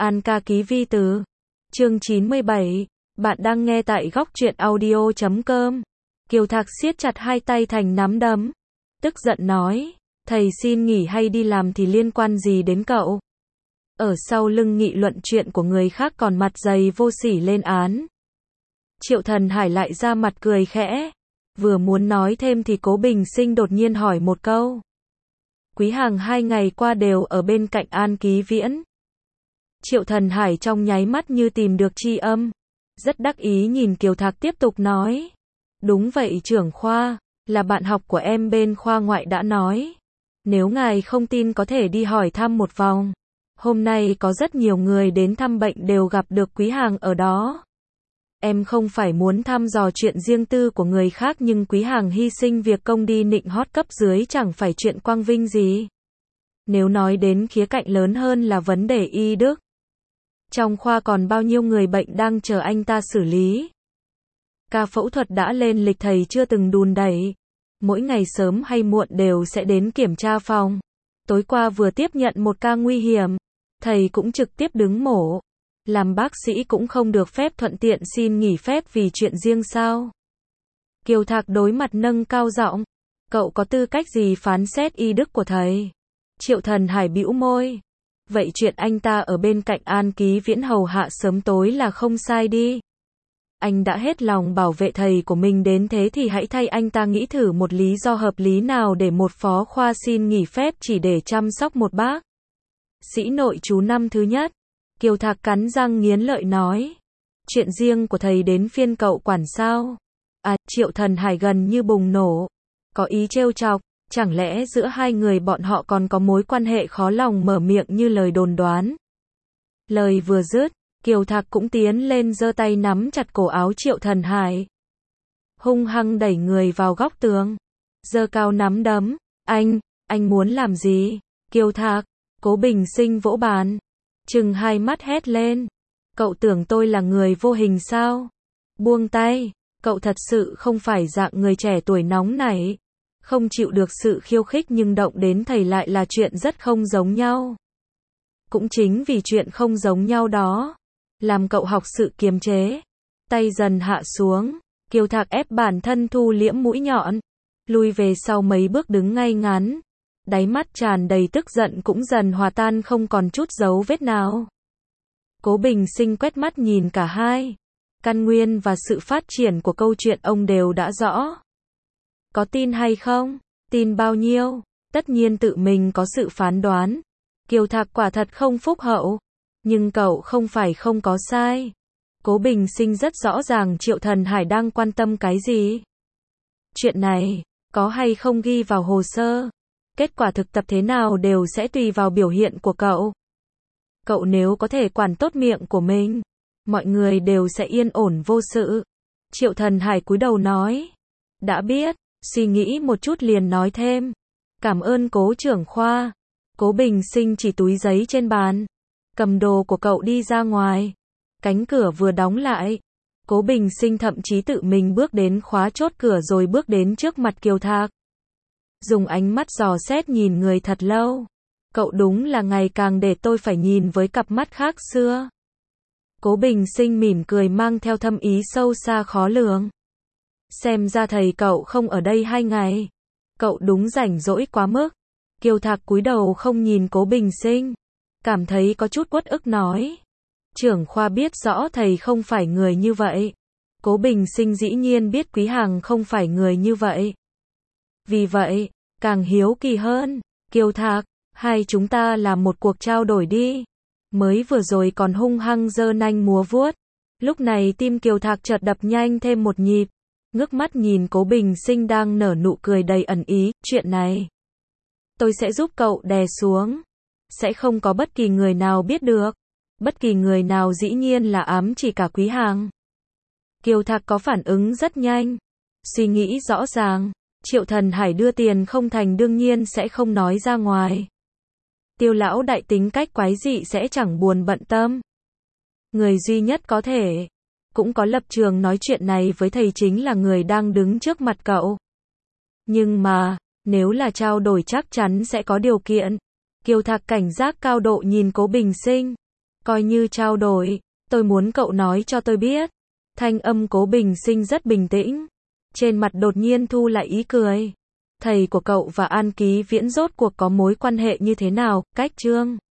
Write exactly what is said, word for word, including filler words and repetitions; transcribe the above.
An ca ký vi từ. Chương chín mươi bảy. Bạn đang nghe tại góc truyện audio chấm com. Kiều Thạc siết chặt hai tay thành nắm đấm. Tức giận nói. Thầy xin nghỉ hay đi làm thì liên quan gì đến cậu? Ở sau lưng nghị luận chuyện của người khác còn mặt dày vô sỉ lên án. Triệu Thần Hải lại ra mặt cười khẽ. Vừa muốn nói thêm thì Cố Bình Sinh đột nhiên hỏi một câu. Quý Hàng hai ngày qua đều ở bên cạnh An Ký Viễn. Triệu Thần Hải trong nháy mắt như tìm được tri âm. Rất đắc ý nhìn Kiều Thạc tiếp tục nói. Đúng vậy trưởng khoa, là bạn học của em bên khoa ngoại đã nói. Nếu ngài không tin có thể đi hỏi thăm một vòng. Hôm nay có rất nhiều người đến thăm bệnh đều gặp được Quý Hàng ở đó. Em không phải muốn thăm dò chuyện riêng tư của người khác nhưng Quý Hàng hy sinh việc công đi nịnh hót cấp dưới chẳng phải chuyện quang vinh gì. Nếu nói đến khía cạnh lớn hơn là vấn đề y đức. Trong khoa còn bao nhiêu người bệnh đang chờ anh ta xử lý. Ca phẫu thuật đã lên lịch thầy chưa từng đùn đẩy. Mỗi ngày sớm hay muộn đều sẽ đến kiểm tra phòng. Tối qua vừa tiếp nhận một ca nguy hiểm. Thầy cũng trực tiếp đứng mổ. Làm bác sĩ cũng không được phép thuận tiện xin nghỉ phép vì chuyện riêng sao? Kiều Thạc đối mặt nâng cao giọng. Cậu có tư cách gì phán xét y đức của thầy? Triệu Thần Hải bĩu môi. Vậy chuyện anh ta ở bên cạnh An Ký Viễn hầu hạ sớm tối là không sai đi. Anh đã hết lòng bảo vệ thầy của mình đến thế thì hãy thay anh ta nghĩ thử một lý do hợp lý nào để một phó khoa xin nghỉ phép chỉ để chăm sóc một bác sĩ nội trú năm thứ nhất. Kiều Thạc cắn răng nghiến lợi nói. Chuyện riêng của thầy đến phiên cậu quản sao? À, Triệu Thần Hải gần như bùng nổ. Có ý trêu chọc, chẳng lẽ giữa hai người bọn họ còn có mối quan hệ khó lòng mở miệng như lời đồn đoán. Lời vừa dứt, Kiều Thạc cũng tiến lên giơ tay nắm chặt cổ áo Triệu Thần Hải. Hung hăng đẩy người vào góc tường. Giơ cao nắm đấm. Anh, anh muốn làm gì? Kiều Thạc, Cố Bình Sinh vỗ bàn. Trừng hai mắt hét lên. Cậu tưởng tôi là người vô hình sao? Buông tay, cậu thật sự không phải dạng người trẻ tuổi nóng nảy. Không chịu được sự khiêu khích nhưng động đến thầy lại là chuyện rất không giống nhau. Cũng chính vì chuyện không giống nhau đó, làm cậu học sự kiềm chế. Tay dần hạ xuống, Kiều Thạc ép bản thân thu liễm mũi nhọn. Lui về sau mấy bước đứng ngay ngắn. Đáy mắt tràn đầy tức giận cũng dần hòa tan không còn chút dấu vết nào. Cố Bình Sinh quét mắt nhìn cả hai. Căn nguyên và sự phát triển của câu chuyện ông đều đã rõ. Có tin hay không? Tin bao nhiêu? Tất nhiên tự mình có sự phán đoán. Kiều Thạc quả thật không phúc hậu. Nhưng cậu không phải không có sai. Cố Bình Sinh rất rõ ràng Triệu Thần Hải đang quan tâm cái gì. Chuyện này, có hay không ghi vào hồ sơ. Kết quả thực tập thế nào đều sẽ tùy vào biểu hiện của cậu. Cậu nếu có thể quản tốt miệng của mình, mọi người đều sẽ yên ổn vô sự. Triệu Thần Hải cúi đầu nói. Đã biết, suy nghĩ một chút liền nói thêm. Cảm ơn Cố trưởng khoa. Cố Bình Sinh chỉ túi giấy trên bàn. Cầm đồ của cậu đi ra ngoài. Cánh cửa vừa đóng lại. Cố Bình Sinh thậm chí tự mình bước đến khóa chốt cửa rồi bước đến trước mặt Kiều Thạc. Dùng ánh mắt dò xét nhìn người thật lâu. Cậu đúng là ngày càng để tôi phải nhìn với cặp mắt khác xưa. Cố Bình Sinh mỉm cười mang theo thâm ý sâu xa khó lường. Xem ra thầy cậu không ở đây hai ngày. Cậu đúng rảnh rỗi quá mức. Kiều Thạc cúi đầu không nhìn Cố Bình Sinh. Cảm thấy có chút uất ức nói. Trưởng khoa biết rõ thầy không phải người như vậy. Cố Bình Sinh dĩ nhiên biết Quý Hàng không phải người như vậy. Vì vậy, càng hiếu kỳ hơn. Kiều Thạc, hai chúng ta làm một cuộc trao đổi đi. Mới vừa rồi còn hung hăng giơ nanh múa vuốt. Lúc này tim Kiều Thạc chợt đập nhanh thêm một nhịp. Ngước mắt nhìn Cố Bình Sinh đang nở nụ cười đầy ẩn ý. Chuyện này, tôi sẽ giúp cậu đè xuống. Sẽ không có bất kỳ người nào biết được. Bất kỳ người nào dĩ nhiên là ám chỉ cả Quý Hàng. Kiều Thạc có phản ứng rất nhanh. Suy nghĩ rõ ràng. Triệu Thần Hải đưa tiền không thành đương nhiên sẽ không nói ra ngoài. Tiêu lão đại tính cách quái dị sẽ chẳng buồn bận tâm. Người duy nhất có thể, cũng có lập trường nói chuyện này với thầy chính là người đang đứng trước mặt cậu. Nhưng mà, nếu là trao đổi chắc chắn sẽ có điều kiện. Kiều Thạc cảnh giác cao độ nhìn Cố Bình Sinh. Coi như trao đổi, tôi muốn cậu nói cho tôi biết. Thanh âm Cố Bình Sinh rất bình tĩnh. Trên mặt đột nhiên thu lại ý cười. Thầy của cậu và An Ký Viễn rốt cuộc có mối quan hệ như thế nào, Cách Trương?